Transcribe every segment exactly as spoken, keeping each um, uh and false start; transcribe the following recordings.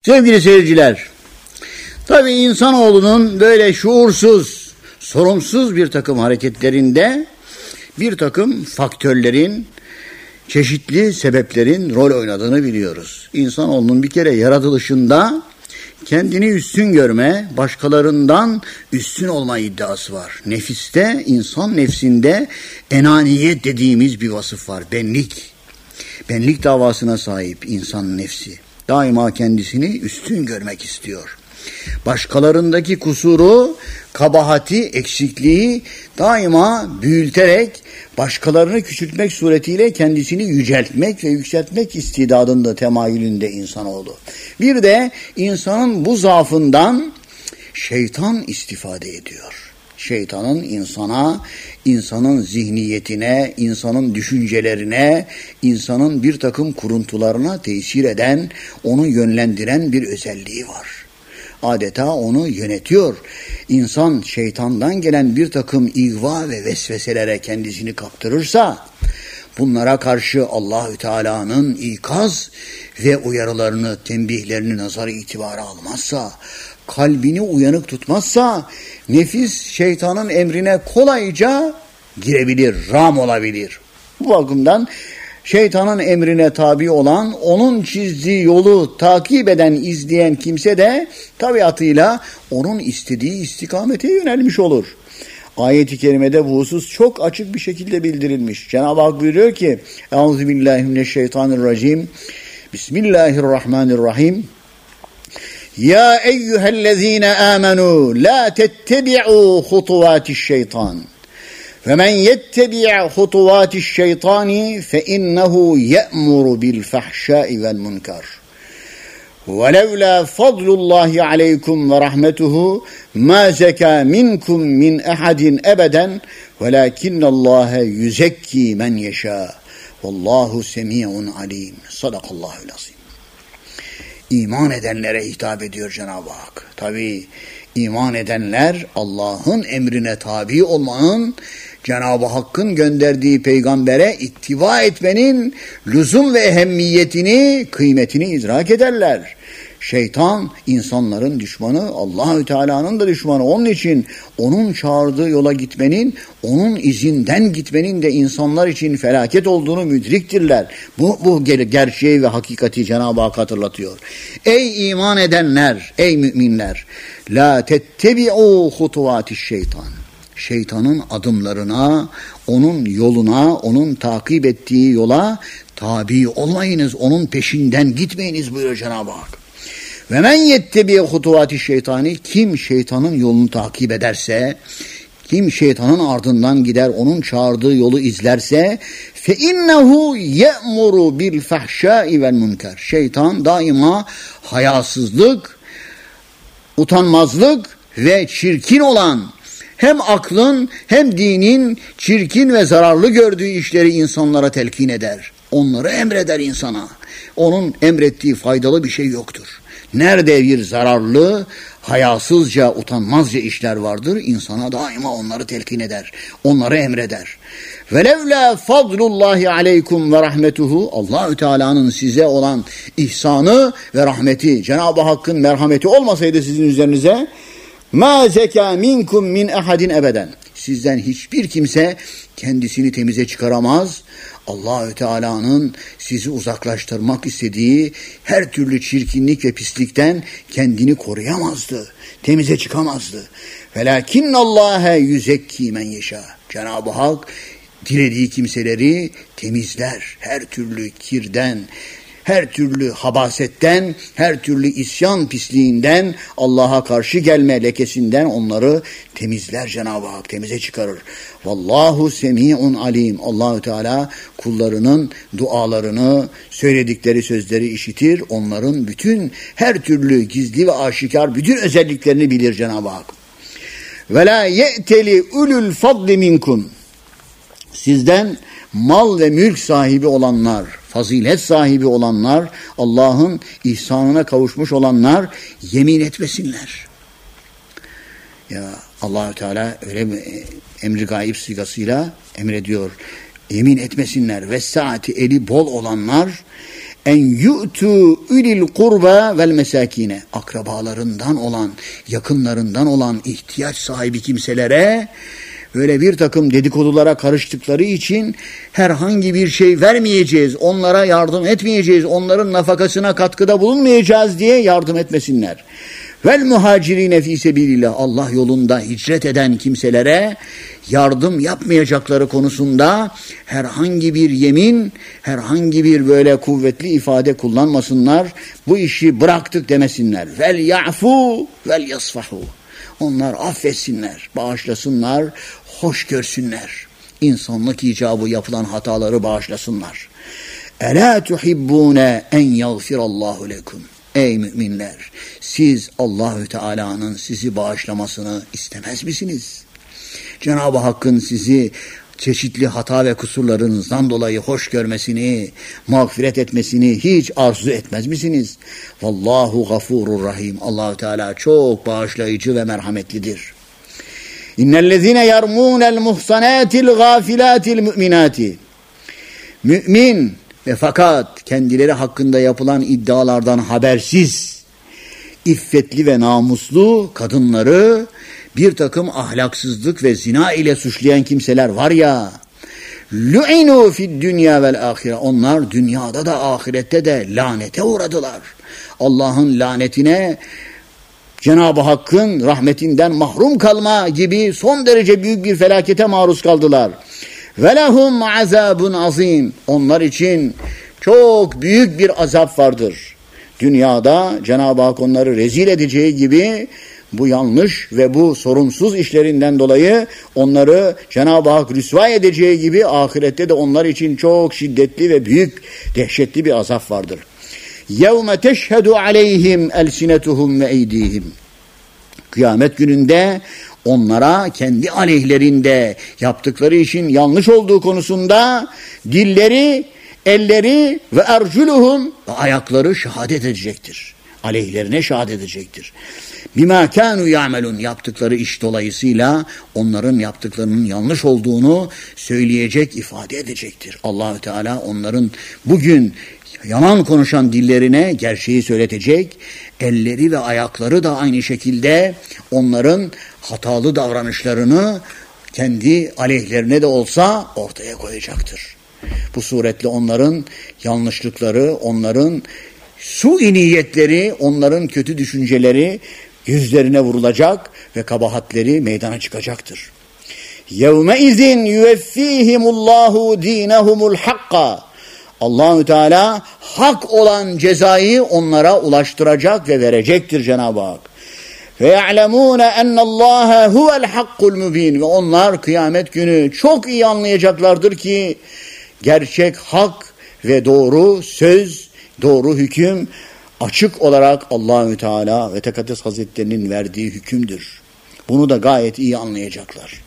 Sevgili seyirciler, tabii insanoğlunun böyle şuursuz, sorumsuz bir takım hareketlerinde bir takım faktörlerin, çeşitli sebeplerin rol oynadığını biliyoruz. İnsanoğlunun bir kere yaratılışında kendini üstün görme, başkalarından üstün olma iddiası var. Nefiste, insan nefsinde enaniyet dediğimiz bir vasıf var. Benlik. Benlik davasına sahip insan nefsi. Daima kendisini üstün görmek istiyor. Başkalarındaki kusuru, kabahati, eksikliği daima büyüterek başkalarını küçültmek suretiyle kendisini yüceltmek ve yükseltmek istidadında, temayülünde insanoğlu. Bir de insanın bu zaafından şeytan istifade ediyor. Şeytanın insana, insanın zihniyetine, insanın düşüncelerine, insanın bir takım kuruntularına tesir eden, onu yönlendiren bir özelliği var. Adeta onu yönetiyor. İnsan şeytandan gelen bir takım ihva ve vesveselere kendisini kaptırırsa, bunlara karşı Allahü Teala'nın ikaz ve uyarılarını, tembihlerini nazar itibara almazsa, kalbini uyanık tutmazsa, nefis şeytanın emrine kolayca girebilir, ram olabilir. Bu bakımdan şeytanın emrine tabi olan, onun çizdiği yolu takip eden, izleyen kimse de tabiatıyla onun istediği istikamete yönelmiş olur. Ayet-i kerimede bu husus çok açık bir şekilde bildirilmiş. Cenab-ı Hak buyuruyor ki: Euzubillahimineşşeytanirracim. Bismillahirrahmanirrahim. Ya eyyühellezine amenu la tettebi'u hutuvati'ş-şeytan. Ve men yettebi' hutuvati'ş-şeytani fe innehu ye'muru bil fahşai vel munkar. Ve levla fadlullahi aleykum ve rahmetuhu ma zeka minkum min ahadin ebeden velakinnallâhe yüzekki men yeşâ. Vallahu semi'un alim. Sadakallahul azim. İman edenlere hitap ediyor Cenab-ı Hak. Tabii iman edenler Allah'ın emrine tabi olmanın, Cenab-ı Hakk'ın gönderdiği peygambere ittiba etmenin lüzum ve ehemmiyetini, kıymetini idrak ederler. Şeytan insanların düşmanı, Allahü Teala'nın da düşmanı. Onun için onun çağırdığı yola gitmenin, onun izinden gitmenin de insanlar için felaket olduğunu müdriktirler. Bu, bu gerçeği ve hakikati Cenab-ı Hak hatırlatıyor. Ey iman edenler, ey müminler, la tettebi'u hutuvati'ş-şeytan. Şeytanın adımlarına, onun yoluna, onun takip ettiği yola tabi olmayınız, onun peşinden gitmeyiniz buyuruyor Cenab-ı Hak. Ve men yettebi hutuvati'ş-şeytani, kim şeytanın yolunu takip ederse, kim şeytanın ardından gider, onun çağırdığı yolu izlerse, fe innehu ye'muru bil fahşai vel munkar. Şeytan daima hayasızlık, utanmazlık ve çirkin olan, hem aklın hem dinin çirkin ve zararlı gördüğü işleri insanlara telkin eder. Onları emreder insana. Onun emrettiği faydalı bir şey yoktur. Nerede bir zararlı, hayasızca, utanmazca işler vardır, insana daima onları telkin eder. Onları emreder. Velevla fadlullahi aleykum ve rahmetuhu. Allahü Teala'nın size olan ihsanı ve rahmeti, Cenab-ı Hakk'ın merhameti olmasaydı sizin üzerinize, ma zeka minkum min ahadin ebeden. Sizden hiçbir kimse kendisini temize çıkaramaz. Allahü Teala'nın sizi uzaklaştırmak istediği her türlü çirkinlik ve pislikten kendini koruyamazdı. Temize çıkamazdı. Velakinnallâhe yüzekki men yeşâ. Cenab-ı Hak dilediği kimseleri temizler. Her türlü kirden, her türlü habasetten, her türlü isyan pisliğinden, Allah'a karşı gelme lekesinden onları temizler Cenab-ı Hak, temize çıkarır. Vallahu semi'un alim. Allahü Teala kullarının dualarını, söyledikleri sözleri işitir. Onların bütün her türlü gizli ve aşikar bütün özelliklerini bilir Cenab-ı Hak. Ve la ye'teli ulul fadli minkum. Sizden mal ve mülk sahibi olanlar, fazilet sahibi olanlar, Allah'ın ihsanına kavuşmuş olanlar yemin etmesinler. Ya Allah-u Teala öyle bir emri gayb sigasıyla emrediyor. Yemin etmesinler. Ve saati eli bol olanlar en yu'tu ulil kurba vel mesakine, akrabalarından olan, yakınlarından olan ihtiyaç sahibi kimselere böyle bir takım dedikodulara karıştıkları için herhangi bir şey vermeyeceğiz, onlara yardım etmeyeceğiz, onların nafakasına katkıda bulunmayacağız diye yardım etmesinler. Vel muhacirine fî sebilillah, Allah yolunda hicret eden kimselere yardım yapmayacakları konusunda herhangi bir yemin, herhangi bir böyle kuvvetli ifade kullanmasınlar. Bu işi bıraktık demesinler. Vel ya'fu vel yasfahu. Onlar affetsinler, bağışlasınlar, hoş görsünler. İnsanlık icabı yapılan hataları bağışlasınlar. Elâ tuhibbûne en yagfirallahu lekum. Ey müminler, siz Allahü Teala'nın sizi bağışlamasını istemez misiniz? Cenab-ı Hakk'ın sizi çeşitli hata ve kusurlarınızdan dolayı hoş görmesini, mağfiret etmesini hiç arzu etmez misiniz? Vallahu gafurur rahim. Allahü Teala çok bağışlayıcı ve merhametlidir. İnnellezine yarmunel muhsanatil gafilatil müminati. Mümin ve fakat kendileri hakkında yapılan iddialardan habersiz, iffetli ve namuslu kadınları bir takım ahlaksızlık ve zina ile suçlayan kimseler var ya, lu'inu fid dünya vel ahire, onlar dünyada da ahirette de lanete uğradılar. Allah'ın lanetine, Cenab-ı Hakk'ın rahmetinden mahrum kalma gibi son derece büyük bir felakete maruz kaldılar. Ve lehum azabun azim, onlar için çok büyük bir azap vardır. Dünyada Cenab-ı Hak onları rezil edeceği gibi bu yanlış ve bu sorumsuz işlerinden dolayı onları Cenab-ı Hak rüsva edeceği gibi ahirette de onlar için çok şiddetli ve büyük, dehşetli bir azap vardır. يَوْمَ تَشْهَدُ عَلَيْهِمْ أَلْسِنَتُهُمْ وَاَيْدِيهِمْ. Kıyamet gününde onlara kendi aleyhlerinde yaptıkları işin yanlış olduğu konusunda dilleri, elleri ve erculuhum ve ayakları şehadet edecektir. Aleyhlerine şehadet edecektir. Bima kanu ya'melun, yaptıkları iş dolayısıyla onların yaptıklarının yanlış olduğunu söyleyecek, ifade edecektir. Allahü Teala onların bugün yalan konuşan dillerine gerçeği söyletecek, elleri ve ayakları da aynı şekilde onların hatalı davranışlarını kendi aleyhlerine de olsa ortaya koyacaktır. Bu suretle onların yanlışlıkları, onların su-i niyetleri, onların kötü düşünceleri yüzlerine vurulacak ve kabahatleri meydana çıkacaktır. يَوْمَئِذٍ يُوَفِّيهِمُ اللّٰهُ دِينَهُمُ الْحَقَّ. Allah-u Teala hak olan cezayı onlara ulaştıracak ve verecektir Cenab-ı Hak. Ve ya'lemûne ennallâhe huvel hakkul mübîn. Ve onlar kıyamet günü çok iyi anlayacaklardır ki gerçek hak ve doğru söz, doğru hüküm açık olarak Allahü Teala ve Tekaddes Hazretlerinin verdiği hükümdür. Bunu da gayet iyi anlayacaklar.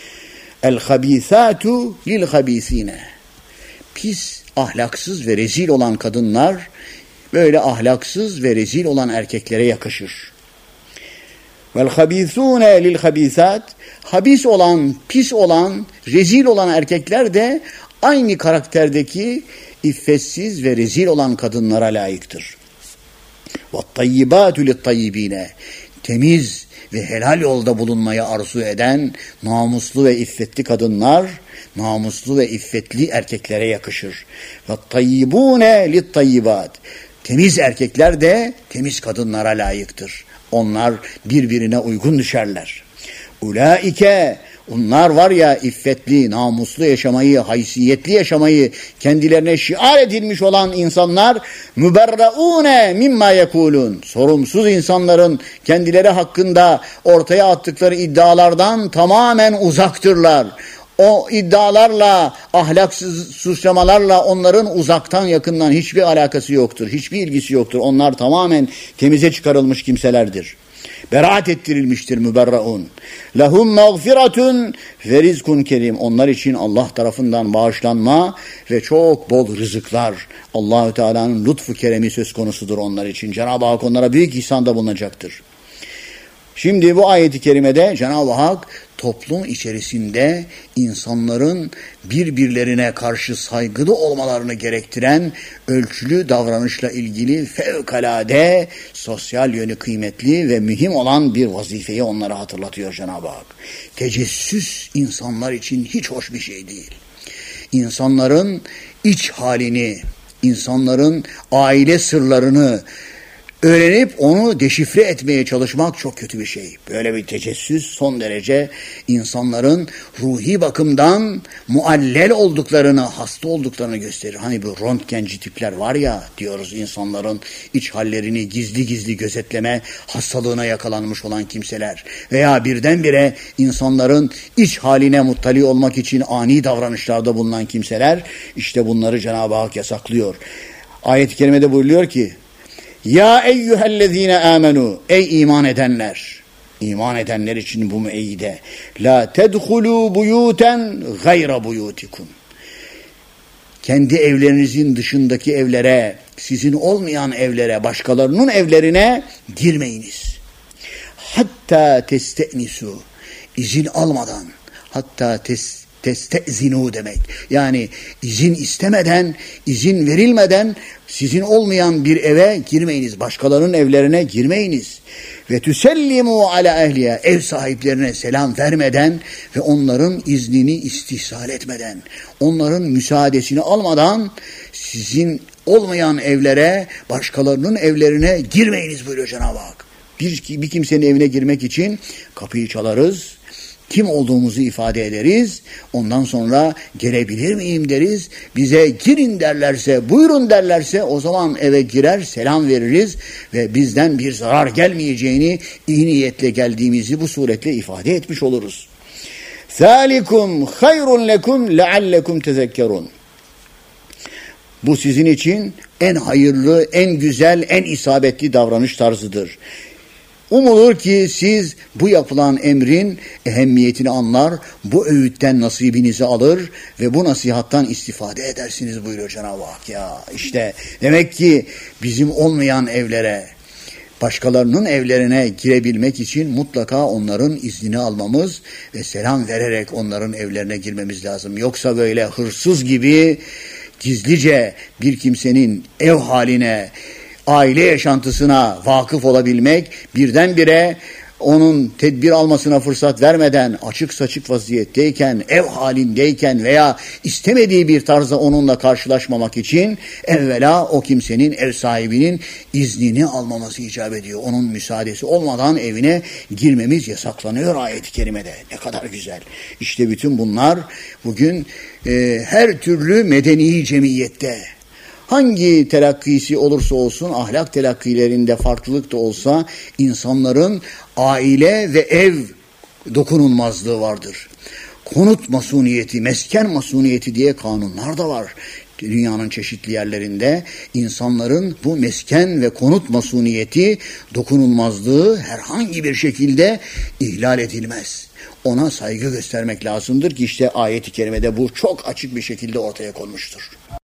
El-habîsâtu lil-habîsîne. Pis, ahlaksız ve rezil olan kadınlar böyle ahlaksız ve rezil olan erkeklere yakışır. Vel-habîsûne lil-habîsât. Habis olan, pis olan, rezil olan erkekler de aynı karakterdeki iffetsiz ve rezil olan kadınlara layıktır. وَالطَّيِّبَاتُ لِلطَّيِّب۪ينَ. Temiz ve helal yolda bulunmayı arzu eden namuslu ve iffetli kadınlar, namuslu ve iffetli erkeklere yakışır. وَالطَّيِّبُونَ لِلطَّيِّبَاتِ. Temiz erkekler de temiz kadınlara layıktır. Onlar birbirine uygun düşerler. Ulaike, onlar var ya iffetli, namuslu yaşamayı, haysiyetli yaşamayı kendilerine şiar edilmiş olan insanlar, müberraune mimma yekulun. Sorumsuz insanların kendileri hakkında ortaya attıkları iddialardan tamamen uzaktırlar. O iddialarla, ahlaksız suçlamalarla onların uzaktan yakından hiçbir alakası yoktur, hiçbir ilgisi yoktur. Onlar tamamen temize çıkarılmış kimselerdir. Beraat ettirilmiştir müberraun. Lahum mağfiratun ve rizkun kerim. Onlar için Allah tarafından bağışlanma ve çok bol rızıklar. Allahü Teala'nın lütfu keremi söz konusudur onlar için. Cenab-ı Hak onlara büyük ihsanda bulunacaktır. Şimdi bu ayeti kerimede Cenab-ı Hak toplum içerisinde insanların birbirlerine karşı saygılı olmalarını gerektiren ölçülü davranışla ilgili fevkalade sosyal yönü kıymetli ve mühim olan bir vazifeyi onlara hatırlatıyor Cenab-ı Hak. Tecessüs insanlar için hiç hoş bir şey değil. İnsanların iç halini, insanların aile sırlarını öğrenip onu deşifre etmeye çalışmak çok kötü bir şey. Böyle bir tecessüs son derece insanların ruhi bakımdan muallel olduklarını, hasta olduklarını gösterir. Hani bu röntgenci tipler var ya diyoruz, insanların iç hallerini gizli gizli gözetleme hastalığına yakalanmış olan kimseler veya birdenbire insanların iç haline muttali olmak için ani davranışlarda bulunan kimseler, işte bunları Cenab-ı Hak yasaklıyor. Ayet-i kerimede buyuruyor ki: Ya eyyühellezine amenu, ey iman edenler, iman edenler için bu müeyyide, la tedhulu buyuten gayra buyutikum, kendi evlerinizin dışındaki evlere, sizin olmayan evlere, başkalarının evlerine girmeyiniz. Hatta testenisu, izin almadan, hatta tes testezinu demek. Yani izin istemeden, izin verilmeden sizin olmayan bir eve girmeyiniz. Başkalarının evlerine girmeyiniz. Ve tüsellimu ala ehliye, ev sahiplerine selam vermeden ve onların iznini istihsal etmeden, onların müsaadesini almadan sizin olmayan evlere, başkalarının evlerine girmeyiniz buyuruyor Cenab-ı Hak. Bir, bir kimsenin evine girmek için kapıyı çalarız, kim olduğumuzu ifade ederiz. Ondan sonra gelebilir miyim deriz. Bize girin derlerse, buyurun derlerse o zaman eve girer, selam veririz ve bizden bir zarar gelmeyeceğini, iyi niyetle geldiğimizi bu suretle ifade etmiş oluruz. ذَٰلِكُمْ خَيْرٌ لَكُمْ لَعَلَّكُمْ تَذَكَّرُونَ. Bu sizin için en hayırlı, en güzel, en isabetli davranış tarzıdır. Umulur ki siz bu yapılan emrin ehemmiyetini anlar, bu öğütten nasibinizi alır ve bu nasihattan istifade edersiniz buyuruyor Cenab-ı Hak. Ya işte demek ki bizim olmayan evlere, başkalarının evlerine girebilmek için mutlaka onların iznini almamız ve selam vererek onların evlerine girmemiz lazım. Yoksa böyle hırsız gibi gizlice bir kimsenin ev haline, aile yaşantısına vakıf olabilmek, birdenbire onun tedbir almasına fırsat vermeden açık saçık vaziyetteyken, ev halindeyken veya istemediği bir tarzda onunla karşılaşmamak için evvela o kimsenin, ev sahibinin iznini almaması icap ediyor. Onun müsaadesi olmadan evine girmemiz yasaklanıyor ayet-i kerimede. Ne kadar güzel. İşte bütün bunlar bugün e, her türlü medeni cemiyette, hangi telakkisi olursa olsun, ahlak telakkilerinde farklılık da olsa insanların aile ve ev dokunulmazlığı vardır. Konut masuniyeti, mesken masuniyeti diye kanunlar da var. Dünyanın çeşitli yerlerinde insanların bu mesken ve konut masuniyeti, dokunulmazlığı herhangi bir şekilde ihlal edilmez. Ona saygı göstermek lazımdır ki işte ayet-i kerimede bu çok açık bir şekilde ortaya konmuştur.